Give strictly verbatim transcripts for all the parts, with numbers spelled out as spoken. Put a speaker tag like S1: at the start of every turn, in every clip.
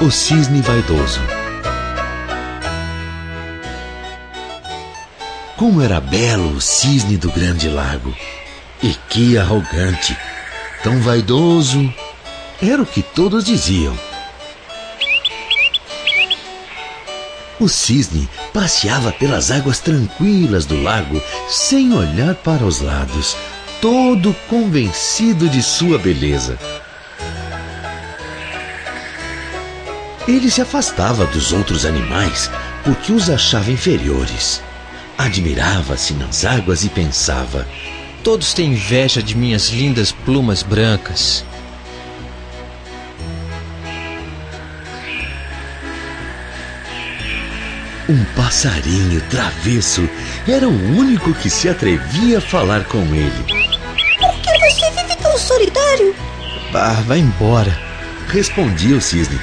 S1: O cisne vaidoso. Como era belo o cisne do grande lago! E que arrogante! Tão vaidoso! Era o que todos diziam. O cisne passeava pelas águas tranquilas do lago, sem olhar para os lados, todo convencido de sua beleza. Ele se afastava dos outros animais porque os achava inferiores. Admirava-se nas águas e pensava:
S2: todos têm inveja de minhas lindas plumas brancas.
S1: Um passarinho travesso era o único que se atrevia a falar com ele.
S3: Por que você vive tão solitário?
S2: Ah, vai embora,
S1: respondia o cisne.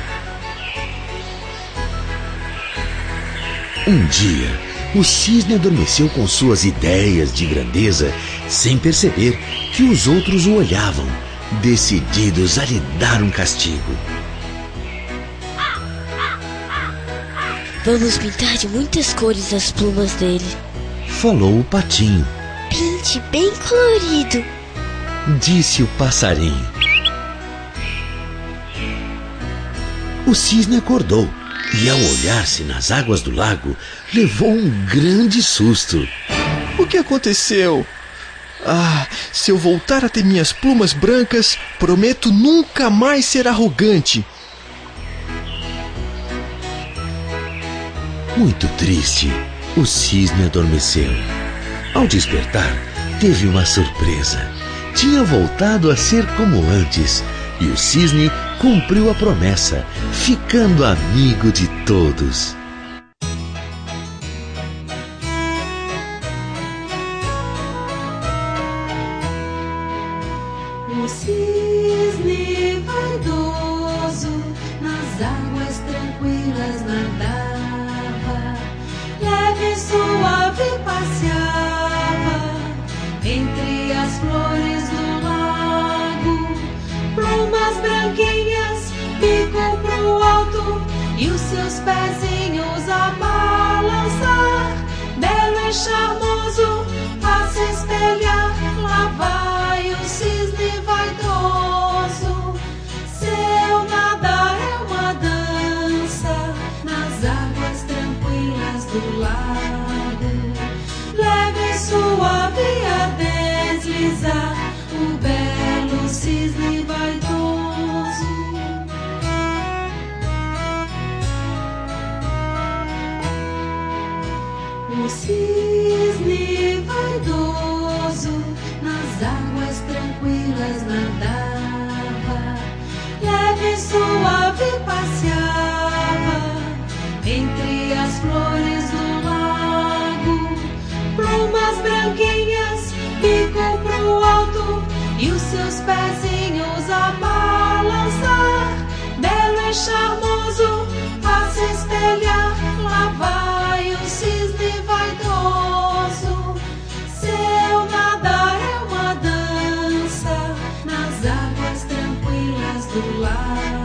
S1: Um dia, o cisne adormeceu com suas ideias de grandeza, sem perceber que os outros o olhavam, decididos a lhe dar um castigo.
S4: Vamos pintar de muitas cores as plumas dele,
S1: falou o patinho.
S4: Pinte bem colorido,
S1: disse o passarinho. O cisne acordou e, ao olhar-se nas águas do lago, levou um grande susto.
S2: O que aconteceu? Ah, se eu voltar a ter minhas plumas brancas, prometo nunca mais ser arrogante.
S1: Muito triste, o cisne adormeceu. Ao despertar, teve uma surpresa. Tinha voltado a ser como antes, e o cisne cumpriu a promessa, ficando amigo de todos.
S5: O cisne vaidoso nas águas tranquilas nadava, leve e suave passeava entre as flores do lago. Plumas branquinhas, bico pro alto e os seus pezinhos a balançar. Belo e charmoso, a se espelhar, lá vai o cisne vaidoso. Seu nadar é uma dança nas águas tranquilas do lago, leve e suave a deslizar, o belo cisne vaidoso. O cisne vaidoso nas águas tranquilas nadava, leve e suave passeava entre as flores do lago. Plumas branquinhas, bico pro alto e os seus pezinhos a balançar. Belo e charmoso, a se espelhar, lá vai o cisne vaidoso. Seu nadar é uma dança nas águas tranquilas do lago.